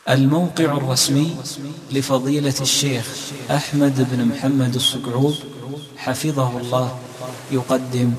الموقع الرسمي لفضيلة الشيخ أحمد بن محمد الصقعوب حفظه الله يقدم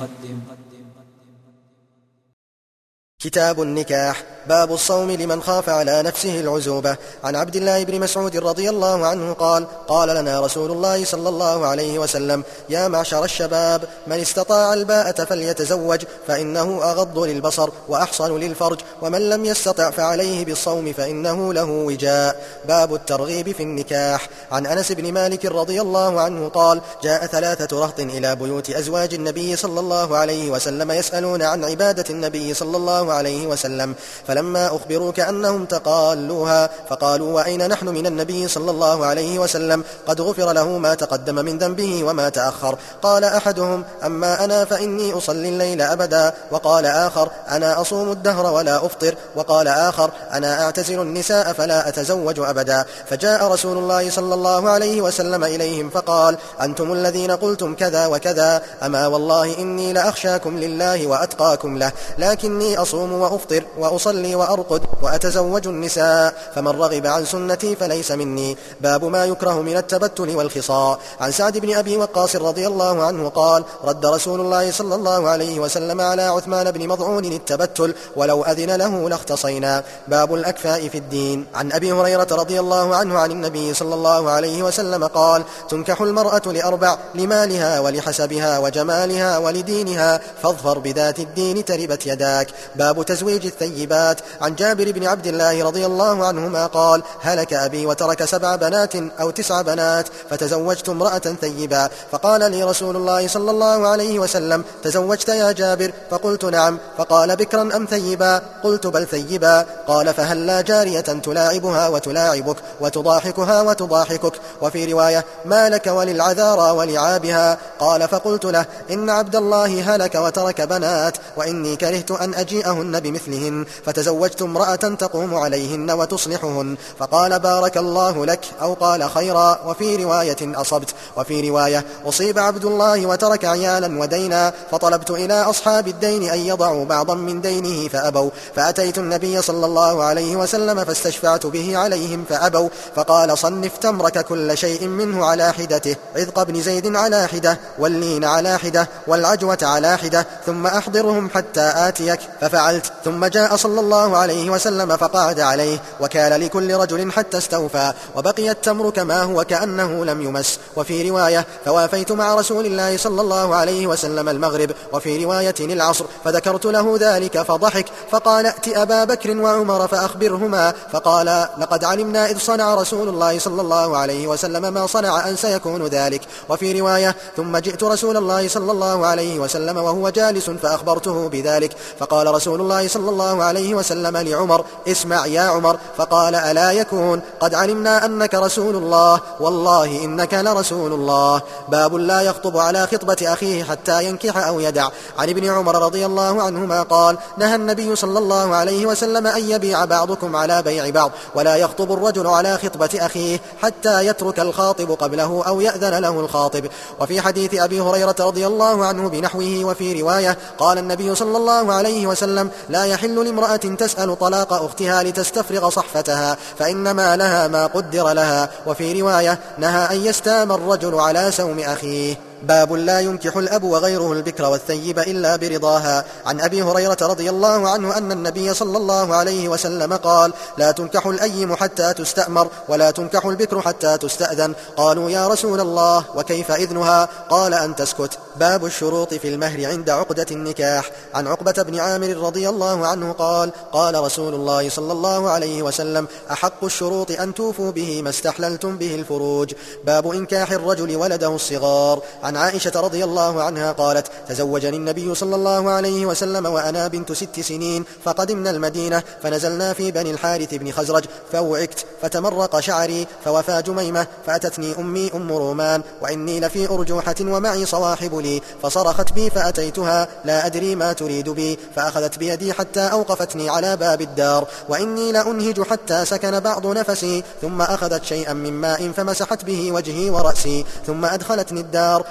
كتاب النكاح. باب الصوم لمن خاف على نفسه العزوبة. عن عبد الله بن مسعود رضي الله عنه قال لنا رسول الله صلى الله عليه وسلم: يا معشر الشباب، من استطاع الباءة فليتزوج، فإنه أغض للبصر وأحصن للفرج، ومن لم يستطع فعليه بالصوم فإنه له وجاء. باب الترغيب في النكاح. عن أنس بن مالك رضي الله عنه قال: جاء 3 رهط إلى بيوت أزواج النبي صلى الله عليه وسلم يسألون عن عبادة النبي صلى الله عليه وسلم، فلما أخبروا كأنهم تقالوها، فقالوا: وأين نحن من النبي صلى الله عليه وسلم؟ قد غفر له ما تقدم من ذنبه وما تأخر. قال أحدهم: أما أنا فإني أصلي الليل أبدا. وقال آخر: أنا أصوم الدهر ولا أفطر. وقال آخر: أنا أعتزل النساء فلا أتزوج أبدا. فجاء رسول الله صلى الله عليه وسلم إليهم فقال: أنتم الذين قلتم كذا وكذا، أما والله إني لأخشاكم لله وأتقاكم له، لكني أصوم وأفطر وأصلي وأرقد وأتزوج النساء، فمن رغب عن سنتي فليس مني. باب ما يكره من التبتل والخصاء. عن سعد بن أبي وقاص رضي الله عنه قال: رد رسول الله صلى الله عليه وسلم على عثمان بن مظعون التبتل، ولو أذن له لاختصينا. باب الأكفاء في الدين. عن أبي هريرة رضي الله عنه عن النبي صلى الله عليه وسلم قال: تنكح المرأة ل4: لمالها ولحسبها وجمالها ولدينها، فاظفر بذات الدين تربت يداك. باب تزويج الثيبات. عن جابر بن عبد الله رضي الله عنهما قال: هلك أبي وترك 7 بنات أو 9 بنات، فتزوجت امرأة ثيبا، فقال لي رسول الله صلى الله عليه وسلم: تزوجت يا جابر؟ فقلت: نعم. فقال: بكرا أم ثيبا؟ قلت: بل ثيبا. قال: فهل لا جارية تلاعبها وتلاعبك وتضاحكها وتضاحكك؟ وفي رواية: ما لك وللعذارى ولعابها؟ قال: فقلت له: إن عبد الله هلك وترك بنات، وإني كرهت أن أجيئهن بمثلهن، فتزوجت امرأة تقوم عليهن وتصلحهن. فقال: بارك الله لك، أو قال: خيرا. وفي رواية: أصبت. وفي رواية: أصيب عبد الله وترك عيالا ودينا، فطلبت إلى أصحاب الدين أن يضعوا بعضا من دينه فأبوا، فأتيت النبي صلى الله عليه وسلم فاستشفعت به عليهم فأبوا، فقال: صنف تمرك كل شيء منه على حدته، عذق بن زيد على حدة، واللين على حدة، والعجوة على حدة، ثم أحضرهم حتى آتيك. ففعلت. ثم جاء صلى الله عليه وسلم فقعد عليه، وكال لكل رجل حتى استوفى، وبقي التمر كما هو كأنه لم يمس. وفي رواية: فوافيت مع رسول الله صلى الله عليه وسلم المغرب. وفي رواية: العصر. فذكرت له ذلك فضحك، فقال: ائت أبا بكر وعمر فأخبرهما. فقال: لقد علمنا إذ صنع رسول الله صلى الله عليه وسلم ما صنع أن سيكون ذلك. وفي رواية: ثم جئت رسول الله صلى الله عليه وسلم وهو جالس فأخبرته بذلك، فقال رسول الله صلى الله عليه وسلم لعمر: اسمع يا عمر. فقال: ألا يكون؟ قد علمنا أنك رسول الله، والله إنك لرسول الله. باب لا يخطب على خطبة أخيه حتى ينكح أو يدع. عن ابن عمر رضي الله عنهما قال: نهى النبي صلى الله عليه وسلم أن يبيع بعضكم على بيع بعض، ولا يخطب الرجل على خطبة أخيه حتى يترك الخاطب قبله أو يأذن له الخاطب. وفي حديث أبي هريرة رضي الله عنه بنحوه. وفي رواية: قال النبي صلى الله عليه وسلم: لا يحل لامرأة تسأل طلاق أختها لتستفرغ صحفتها، فإنما لها ما قدر لها. وفي رواية: نهى أن يستام الرجل على سوم أخيه. باب لا ينكح الأب وغيره البكر والثيب إلا برضاها. عن أبي هريرة رضي الله عنه أن النبي صلى الله عليه وسلم قال: لا تنكح الأيم حتى تستأمر، ولا تنكح البكر حتى تستأذن. قالوا: يا رسول الله، وكيف إذنها؟ قال: أن تسكت. باب الشروط في المهر عند عقدة النكاح. عن عقبة بن عامر رضي الله عنه قال: قال رسول الله صلى الله عليه وسلم: أحق الشروط أن توفوا به ما استحللتم به الفروج. باب إنكاح الرجل ولده الصغار. عن عائشة رضي الله عنها قالت: تزوجني النبي صلى الله عليه وسلم وأنا بنت 6 سنين، فقدمنا المدينة فنزلنا في بني الحارث بن خزرج، فوعكت فتمرق شعري، فوفى جميمة، فأتتني أمي أم رومان، وإني لفي أرجوحة ومعي صواحب لي، فصرخت بي فأتيتها لا أدري ما تريد بي، فأخذت بيدي حتى أوقفتني على باب الدار، وإني لأنهج حتى سكن بعض نفسي، ثم أخذت شيئا من ماء فمسحت به وجهي ورأسي، ثم أدخلتني الدار،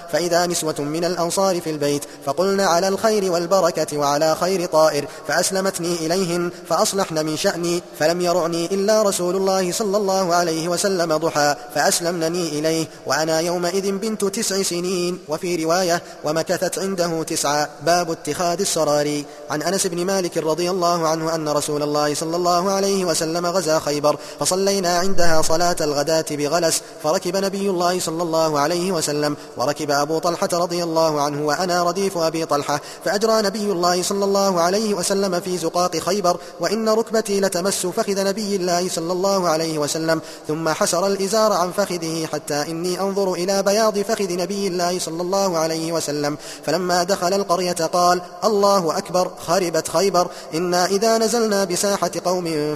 فإذا نسوة من الأنصار في البيت فقلن على الخير والبركة وعلى خير طائر، فأسلمتني إليهن فأصلحن من شأني، فلم يرعني إلا رسول الله صلى الله عليه وسلم ضحى فأسلمنني إليه وأنا يومئذ بنت 9 سنين. وفي رواية ومكثت عنده 9. باب اتخاذ السراري. عن أنس بن مالك رضي الله عنه أن رسول الله صلى الله عليه وسلم غزا خيبر فصلينا عندها صلاة الغداة بغلس، فركب نبي الله صلى الله عليه وسلم وركب أبو طلحة رضي الله عنه وأنا رديف أبي طلحة، فأجرى نبي الله صلى الله عليه وسلم في زقاق خيبر وإن ركبتي لتمس فخذ نبي الله صلى الله عليه وسلم، ثم حسر الإزار عن فخذه حتى إني أنظر إلى بياض فخذ نبي الله صلى الله عليه وسلم. فلما دخل القرية قال: الله أكبر، خربت خيبر، إنا إذا نزلنا بساحة قوم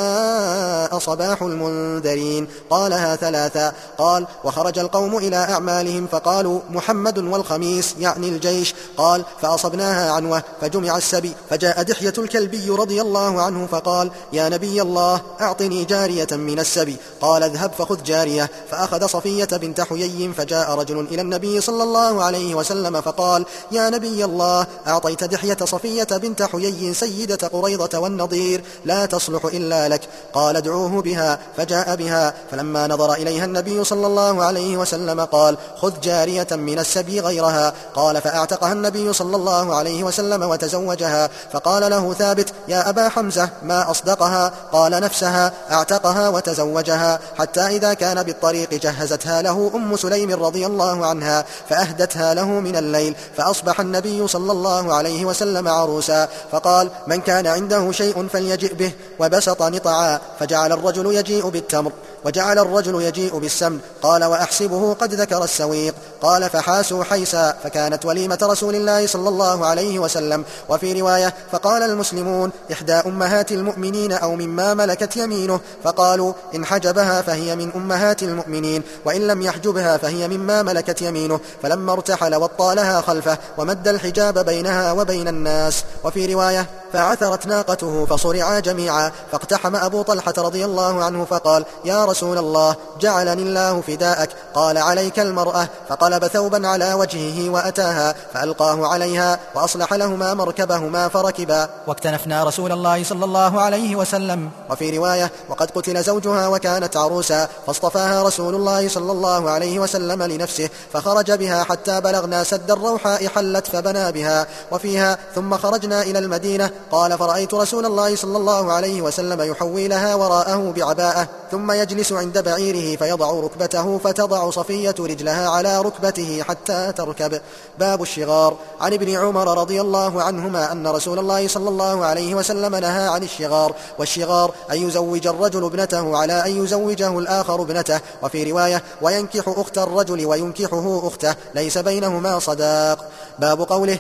فساء صباح المنذرين. قالها 3. قال: وخرج القوم إلى أعمالهم فقالوا: محمد والخميس، يعني الجيش. قال: فأصبناها عنوة فجمع السبي، فجاء دحية الكلبي رضي الله عنه فقال: يا نبي الله أعطني جارية من السبي. قال: اذهب فخذ جارية. فأخذ صفية بنت حيي، فجاء رجل إلى النبي صلى الله عليه وسلم فقال: يا نبي الله أعطيت دحية صفية بنت حيي سيدة قريضة والنضير، لا تصلح إلا لك. قال: ادعوه بها. فجاء بها، فلما نظر إليها النبي صلى الله عليه وسلم قال: خذ جارية من السبي غيرها. قال: فأعتقها النبي صلى الله عليه وسلم وتزوجها. فقال له ثابت: يا أبا حمزة ما أصدقها؟ قال: نفسها، أعتقها وتزوجها. حتى إذا كان بالطريق جهزتها له أم سليم رضي الله عنها فأهدتها له من الليل، فأصبح النبي صلى الله عليه وسلم عروسا. فقال: من كان عنده شيء فليجئ به، وبسط نطعا، فجعل الرجل يجيء بالتمر وجعل الرجل يجيء بالسمن. قال: وأحسبه قد ذكر السويق. قال: فحاسوا حيسا، فكانت وليمة رسول الله صلى الله عليه وسلم. وفي رواية: فقال المسلمون: إحدى أمهات المؤمنين أو مما ملكت يمينه. فقالوا: إن حجبها فهي من أمهات المؤمنين، وإن لم يحجبها فهي مما ملكت يمينه. فلما ارتحل وطالها خلفه ومد الحجاب بينها وبين الناس. وفي رواية: فعثرت ناقته فصرعا جميعا، فاقتحم أبو طلحة رضي الله عنه فقال: يا رسول الله جعلني الله فداءك. قال: عليك المرأة. فقلب ثوبا على وجهه وأتاها فألقاه عليها وأصلح لهما مركبهما فركبا، واكتنفنا رسول الله صلى الله عليه وسلم. وفي رواية: وقد قتل زوجها وكانت عروسا، فاصطفاها رسول الله صلى الله عليه وسلم لنفسه، فخرج بها حتى بلغنا سد الروحاء حلت فبنى بها. وفيها: ثم خرجنا إلى المدينة. قال: فرأيت رسول الله صلى الله عليه وسلم يحوي لها وراءه بعباءة، ثم يجلس عند بعيره فيضع ركبته، فتضع صفية رجلها على ركبته حتى تركب. باب الشغار. عن ابن عمر رضي الله عنهما أن رسول الله صلى الله عليه وسلم نهى عن الشغار. والشغار أن يزوج الرجل ابنته على أن يزوجه الآخر ابنته. وفي رواية: وينكح أخت الرجل وينكحه أخته، ليس بينهما صداق. باب قوله: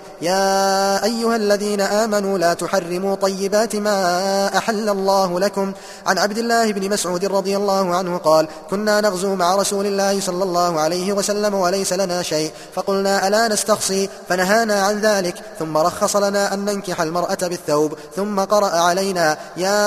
يا أيها الذين آمنوا لا تحرموا طيبات ما أحل الله لكم. عن عبد الله بن مسعود رضي الله عنه قال: كنا نغزو مع رسول الله صلى الله عليه وسلم وليس لنا شيء، فقلنا: ألا نستخصي؟ فنهانا عن ذلك، ثم رخص لنا أن ننكح المرأة بالثوب، ثم قرأ علينا: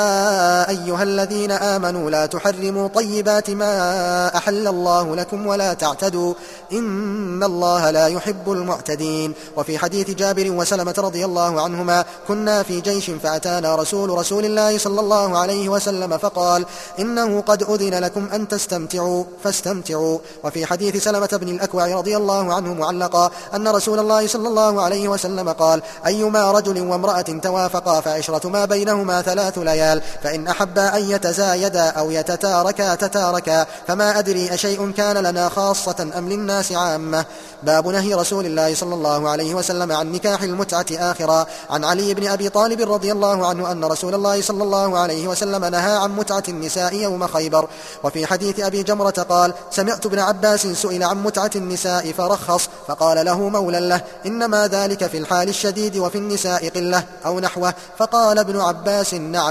يا أيها الذين آمنوا لا تحرموا طيبات ما أحل الله لكم ولا تعتدوا، إن الله لا يحب المعتدين. وفي حديث جابر وسلمة رضي الله عنهما: كنا في جيش فأتانا رسول الله صلى الله عليه وسلم فقال: إنه قد أذن لكم أن تستمتعوا فاستمتعوا. وفي حديث سلمة بن الأكوع رضي الله عنه معلقا أن رسول الله صلى الله عليه وسلم قال: أيما رجل وامرأة توافقا فعشرة ما بينهما 3 ليال، فإن أحبا أن يتزايدا أو يتتاركا تتاركا، فما أدري أشيء كان لنا خاصة أم للناس عامة. باب نهي رسول الله صلى الله عليه وسلم عن نكاح المتعة آخرا. عن علي بن أبي طالب رضي الله عنه أن رسول الله صلى الله عليه وسلم نهى عن متعة النساء يوم خيبر. وفي حديث أبي جمرة قال: سمعت ابن عباس سئل عن متعة النساء فرخص، فقال له مولى له: إنما ذلك في الحال الشديد وفي النساء قلة أو نحوه. فقال ابن عباس: نعم.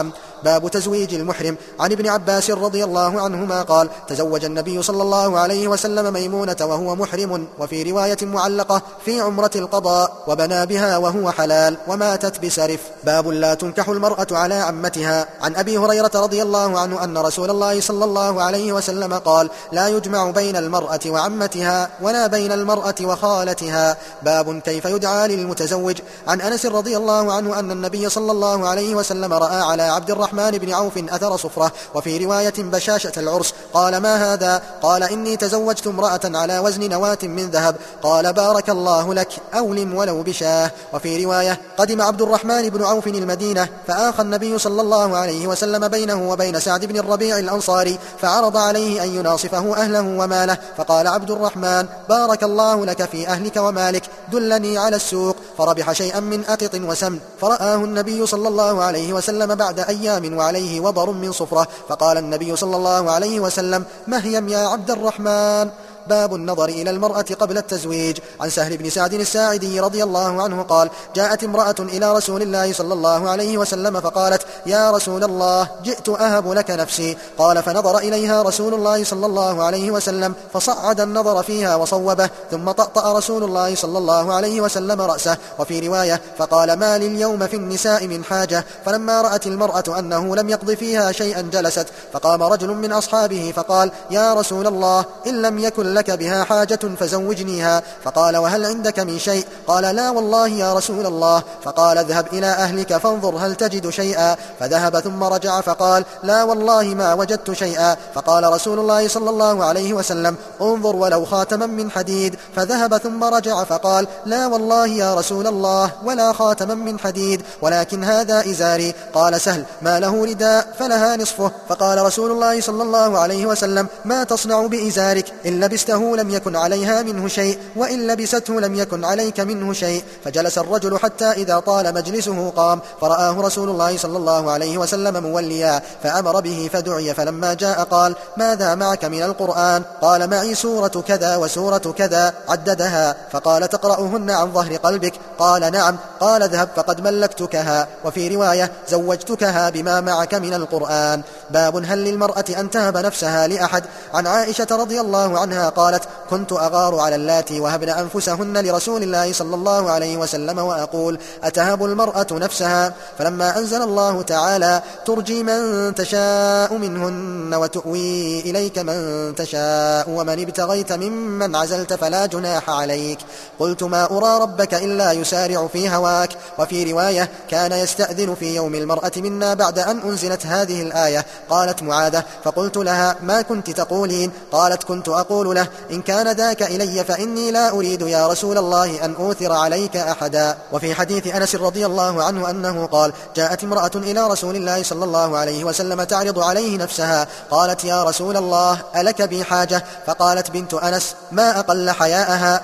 باب تزويج المحرم. عن ابن عباس رضي الله عنهما قال: تزوج النبي صلى الله عليه وسلم ميمونة وهو محرم، وفي رواية معلقة في عمرة القضاء، وبنى بها وهو حلال وماتت بسرف. باب لا تنكح المرأة على عمتها. عن أبي هريرة رضي الله عنه أن رسول الله صلى الله عليه وسلم قال: لا يجمع بين المرأة وعمتها ولا بين المرأة وخالتها. باب كيف يدعى للمتزوج. عن أنس رضي الله عنه أن النبي صلى الله عليه وسلم رأى على عبد الرحمن بن عوف أثر صفرة، وفي رواية بشاشة العرس. قال: ما هذا؟ قال: إني تزوجت امرأة على وزن نواة من ذهب. قال: بارك الله لك، أولم ولو بشاه. وفي رواية: قدم عبد الرحمن بن عوف المدينة، فآخى النبي صلى الله عليه وسلم بينه وبين سعد بن الربيع الأنصاري، فعرض عليه أن يناصفه أهله وماله، فقال عبد الرحمن: بارك الله لك في أهلك ومالك، دلني على السوق. فربح شيئا من أقط وسمن، فرآه النبي صلى الله عليه وسلم بعد أيام وعليه وبر من صفرة، فقال النبي صلى الله عليه وسلم: مهيم يا عبد الرحمن. باب النظر إلى المرأة قبل التزويج. عن سهل بن سعد الساعدي رضي الله عنه قال: جاءت امرأة إلى رسول الله صلى الله عليه وسلم فقالت: يا رسول الله، جئت أهب لك نفسي. قال: فنظر إليها رسول الله صلى الله عليه وسلم فصعد النظر فيها وصوبه، ثم طأطأ رسول الله صلى الله عليه وسلم رأسه. وفي رواية: فقال: ما لي اليوم في النساء من حاجة. فلما رأت المرأة أنه لم يقض فيها شيئا جلست، فقام رجل من أصحابه فقال: يا رسول الله، إن لم يكن لك بها حاجة فزوجنيها. فقال: وهل عندك من شيء؟ قال: لا والله يا رسول الله. فقال: اذهب إلى أهلك فانظر هل تجد شيئا. فذهب ثم رجع فقال: لا والله ما وجدت شيئا. فقال رسول الله صلى الله عليه وسلم: انظر ولو خاتما من حديد. فذهب ثم رجع فقال: لا والله يا رسول الله ولا خاتما من حديد، ولكن هذا إزاري. قال سهل: ما له رداء فلها نصفه. فقال رسول الله صلى الله عليه وسلم: ما تصنع بإزارك؟ إن لبسته لم يكن عليها منه شيء، وإن لبسته لم يكن عليك منه شيء. فجلس الرجل حتى إذا طال مجلسه قام، فرآه رسول الله صلى الله عليه وسلم موليا، فأمر به فدعي. فلما جاء قال: ماذا معك من القرآن؟ قال: معي سورة كذا وسورة كذا. عددها. فقال: تقرأهن عن ظهر قلبك؟ قال: نعم. قال: اذهب فقد ملكتكها. وفي رواية: زوجتكها بما معك من القرآن. باب هل للمرأة أن تهب نفسها لأحد. عن عائشة رضي الله عنها قالت: كنت أغار على اللاتي وهبن أنفسهن لرسول الله صلى الله عليه وسلم، وأقول: أتهب المرأة نفسها؟ فلما أنزل الله تعالى: ترجي من تشاء منهن وتؤوي إليك من تشاء ومن ابتغيت ممن عزلت فلا جناح عليك، قلت: ما أرى ربك إلا يسارع في هواك. وفي رواية: كان يستأذن في يوم المرأة منا بعد أن أنزلت هذه الآية. قالت معاذة: فقلت لها: ما كنت تقولين؟ قالت: كنت أقول له: إن كان ذاك إلي فإني لا أريد يا رسول الله أن أوثر عليك أحدا. وفي حديث أنس رضي الله عنه أنه قال: جاءت امرأة إلى رسول الله صلى الله عليه وسلم تعرض عليه نفسها. قالت: يا رسول الله، ألك بي حاجة؟ فقالت بنت أنس: ما أقل حياءها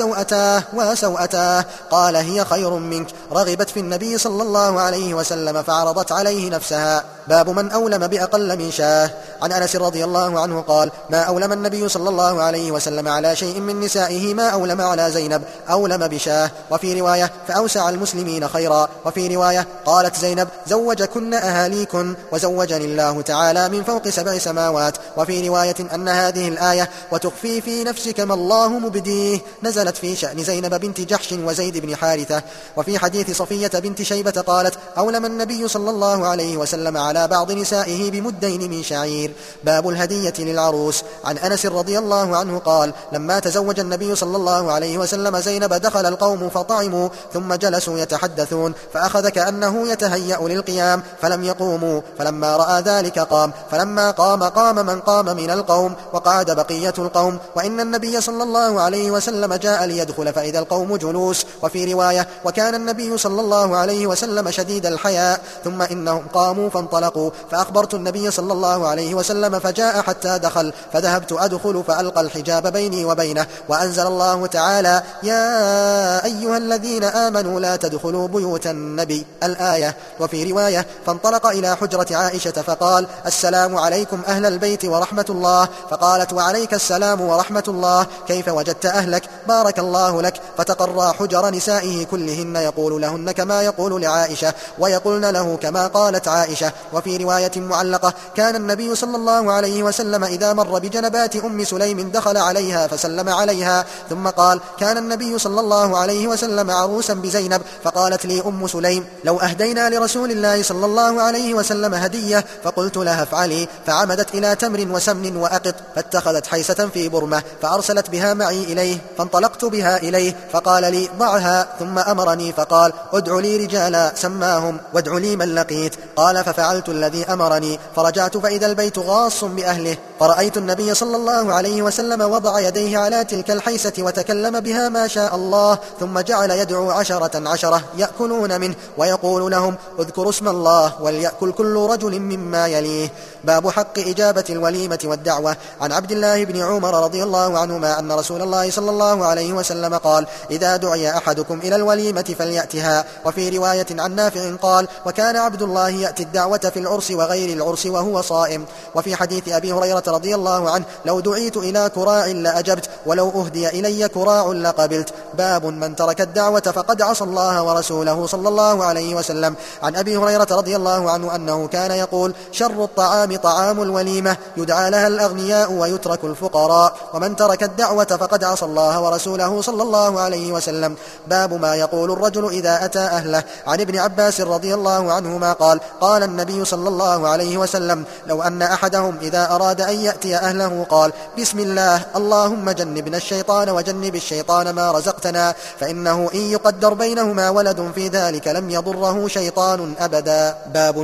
وسوءتاه. قال: هي خير منك. رغبت في النبي صلى الله عليه وسلم فعرضت عليه نفسها. باب من أولم بأقل من شاه. عن أنس رضي الله عنه قال: ما أولم النبي صلى الله عليه وسلم على شيء من نسائه ما أولم على زينب، أولم بشاه. وفي رواية: فأوسع المسلمين خيرا. وفي رواية: قالت زينب: زوجكن أهاليكن، وزوجني الله تعالى من فوق 7 سماوات. وفي رواية أن هذه الآية: وتخفي في نفسك ما الله مبديه، نزلت في شأن زينب بنت جحش وزيد بن حارثة. وفي حديث صفية بنت شيبة قالت: أولم النبي صلى الله عليه وسلم على بعض نسائه بمدين من شعير. باب الهدية للعروس. عن أنس رضي الله عنه قال: لما تزوج النبي صلى الله عليه وسلم زينب دخل القوم فطعموا، ثم جلسوا يتحدثون، فأخذ كأنه يتهيأ للقيام فلم يقوموا، فلما رأى ذلك قام، فلما قام من قام من القوم، وقعد بقية القوم، وإن النبي صلى الله عليه وسلم جاء ليدخل فإذا القوم جلوس. وفي رواية: وكان النبي صلى الله عليه وسلم شديد الحياء. ثم إنهم قاموا فانطلقوا، فأخبرت النبي صلى الله عليه عليه وسلم فجاء حتى دخل، فذهبت أدخل فألقى الحجاب بيني وبينه، وأنزل الله تعالى: يا أيها الذين آمنوا لا تدخلوا بيوت النبي، الآية. وفي رواية: فانطلق إلى حجرة عائشة فقال: السلام عليكم أهل البيت ورحمة الله. فقالت: وعليك السلام ورحمة الله، كيف وجدت أهلك؟ بارك الله لك. فتقرى حجر نسائه كلهن يقول لهن كما يقول لعائشة، ويقولن له كما قالت عائشة. وفي رواية معلقة: كان النبي صلى الله عليه وسلم إذا مر بجنبات أم سليم دخل عليها فسلم عليها. ثم قال: كان النبي صلى الله عليه وسلم عروسا بزينب، فقالت لي أم سليم: لو أهدينا لرسول الله صلى الله عليه وسلم هدية، فقلت لها افعلي، فعمدت إلى تمر وسمن وأقط، فاتخذت حيسة في برمة فأرسلت بها معي إليه، فانطلقت بها إليه فقال لي: ضعها. ثم أمرني فقال: ادع لي رجالا سماهم وادع لي من لقيت. قال: ففعلت الذي أمرني، فرجعت فإذا البيت غاص بأهله، فرأيت النبي صلى الله عليه وسلم وضع يديه على تلك الحيسة وتكلم بها ما شاء الله، ثم جعل يدعو 10 يأكلون منه ويقول لهم: اذكروا اسم الله وليأكل كل رجل مما يليه. باب حق إجابة الوليمة والدعوة. عن عبد الله بن عمر رضي الله عنهما أن رسول الله صلى الله عليه وسلم قال: إذا دعي أحدكم إلى الوليمة فليأتها. وفي رواية عن نافع قال: وكان عبد الله يأتي الدعوة في العرس وغير العرس وهو صائم. وفي حديث أبي هريرة رضي الله عنه: لو دعيت إلى كراع لأجبت، ولو أهدي إلي كراع لقبلت. باب من ترك الدعوة فقد عصى الله ورسوله صلى الله عليه وسلم. عن أبي هريرة رضي الله عنه أنه كان يقول: شر الطعام طعام الوليمة، يدعى لها الأغنياء ويترك الفقراء. ومن ترك الدعوة فقد عصى الله ورسوله صلى الله عليه وسلم. باب ما يقول الرجل إذا أتى أهله. عن ابن عباس رضي الله عنهما قال: قال النبي صلى الله عليه وسلم: لو أن أحدهم إذا أراد أن يأتي أهله قال: بسم الله، اللهم جنبنا الشيطان وجنب الشيطان ما رزقتنا، فإنه إن يقدر بينهما ولد في ذلك لم يضره شيطان أبدا. باب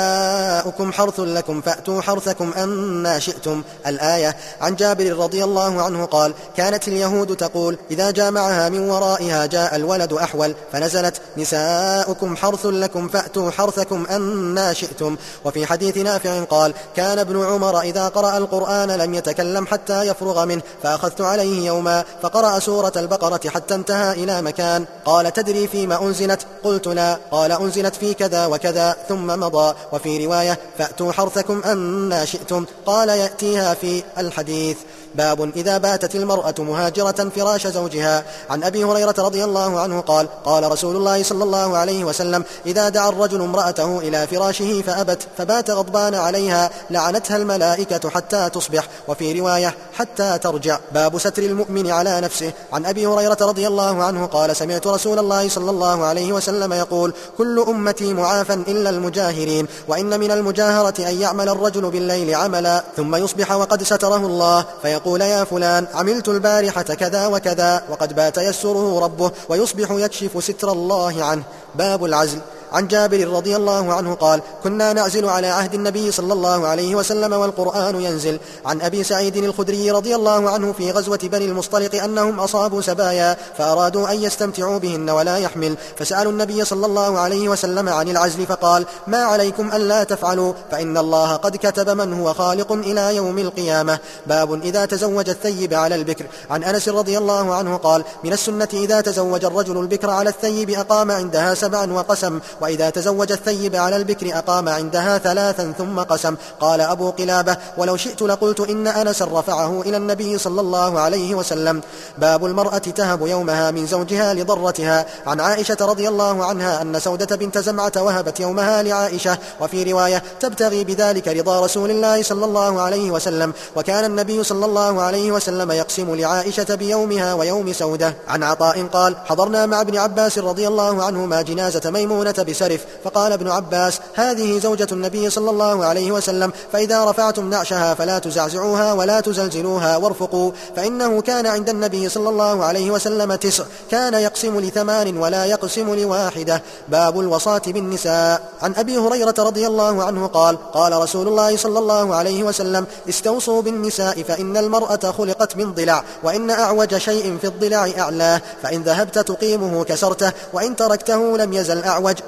نساؤكم حرث لكم فأتوا حرثكم أن شئتم، الآية. عن جابر رضي الله عنه قال: كانت اليهود تقول: إذا جامعها من ورائها جاء الولد أحول، فنزلت: نساؤكم حرث لكم فأتوا حرثكم أن شئتم. وفي حديث نافع قال: كان ابن عمر إذا قرأ القرآن لم يتكلم حتى يفرغ منه، فأخذت عليه يوما فقرأ سورة البقرة حتى انتهى إلى مكان. قال: تدري فيما أنزلت؟ قلت: لا. قال: أنزلت في كذا وكذا، ثم مضى. وفي رواية: فأتوا حرثكم أن شئتم. قال: يأتيها في الحديث. باب إذا باتت المرأة مهاجرة فراش زوجها. عن أبي هريرة رضي الله عنه قال: قال رسول الله صلى الله عليه وسلم: إذا دعا الرجل امرأته إلى فراشه فأبت فبات غضبان عليها لعنتها الملائكة حتى تصبح. وفي رواية: حتى ترجع. باب ستر المؤمن على نفسه. عن أبي هريرة رضي الله عنه قال: سمعت رسول الله صلى الله عليه وسلم يقول: كل أمتي معافى إلا المجاهرين، وإن من المجاهرة أن يعمل الرجل بالليل عملا ثم يصبح وقد ستره الله، فيقول: يا فلان، عملت البارحة كذا وكذا، وقد بات يسره ربه، ويصبح يكشف ستر الله عنه. باب العزل. عن جابر رضي الله عنه قال: كنا نعزل على عهد النبي صلى الله عليه وسلم والقرآن ينزل. عن أبي سعيد الخدري رضي الله عنه في غزوة بني المصطلق أنهم أصابوا سبايا فأرادوا أن يستمتعوا بهن ولا يحمل، فسألوا النبي صلى الله عليه وسلم عن العزل فقال: ما عليكم ألا تفعلوا، فإن الله قد كتب من هو خالق إلى يوم القيامة. باب إذا تزوج الثيب على البكر. عن أنس رضي الله عنه قال: من السنة إذا تزوج الرجل البكر على الثيب أقام عندها 7 وقسم، وإذا تزوج الثيب على البكر أقام عندها 3 ثم قسم. قال أبو قلابة: ولو شئت لقلت إن أنس رفعه إلى النبي صلى الله عليه وسلم. باب المرأة تهب يومها من زوجها لضرتها. عن عائشة رضي الله عنها أن سودة بنت زمعة وهبت يومها لعائشة. وفي رواية: تبتغي بذلك رضا رسول الله صلى الله عليه وسلم. وكان النبي صلى الله عليه وسلم يقسم لعائشة بيومها ويوم سودة. عن عطاء قال: حضرنا مع ابن عباس رضي الله عنهما جنازة ميمونة بسرف، فقال ابن عباس: هذه زوجة النبي صلى الله عليه وسلم، فإذا رفعتم نعشها فلا تزعزعوها ولا تزلزلوها وارفقوا، فإنه كان عند النبي صلى الله عليه وسلم 9، كان يقسم ل8 ولا يقسم ل1. باب الوصاة بالنساء. عن أبي هريرة رضي الله عنه قال: قال رسول الله صلى الله عليه وسلم: استوصوا بالنساء، فإن المرأة خلقت من ضلع، وإن أعوج شيء في الضلع أعلاه، فإن ذهبت تقيمه كسرته، وإن تركته لم يزل أعوج.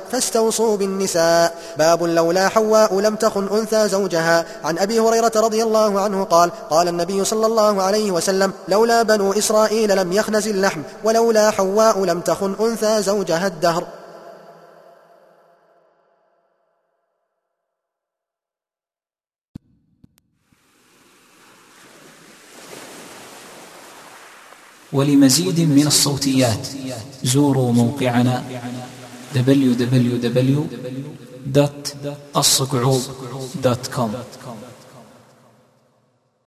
فاستوصوا بالنساء. باب لولا حواء لم تخن أنثى زوجها. عن أبي هريرة رضي الله عنه قال قال النبي صلى الله عليه وسلم لولا بنو إسرائيل لم يخنز اللحم ولولا حواء لم تخن أنثى زوجها الدهر. ولمزيد من الصوتيات زوروا موقعنا www.الصقعوب.com.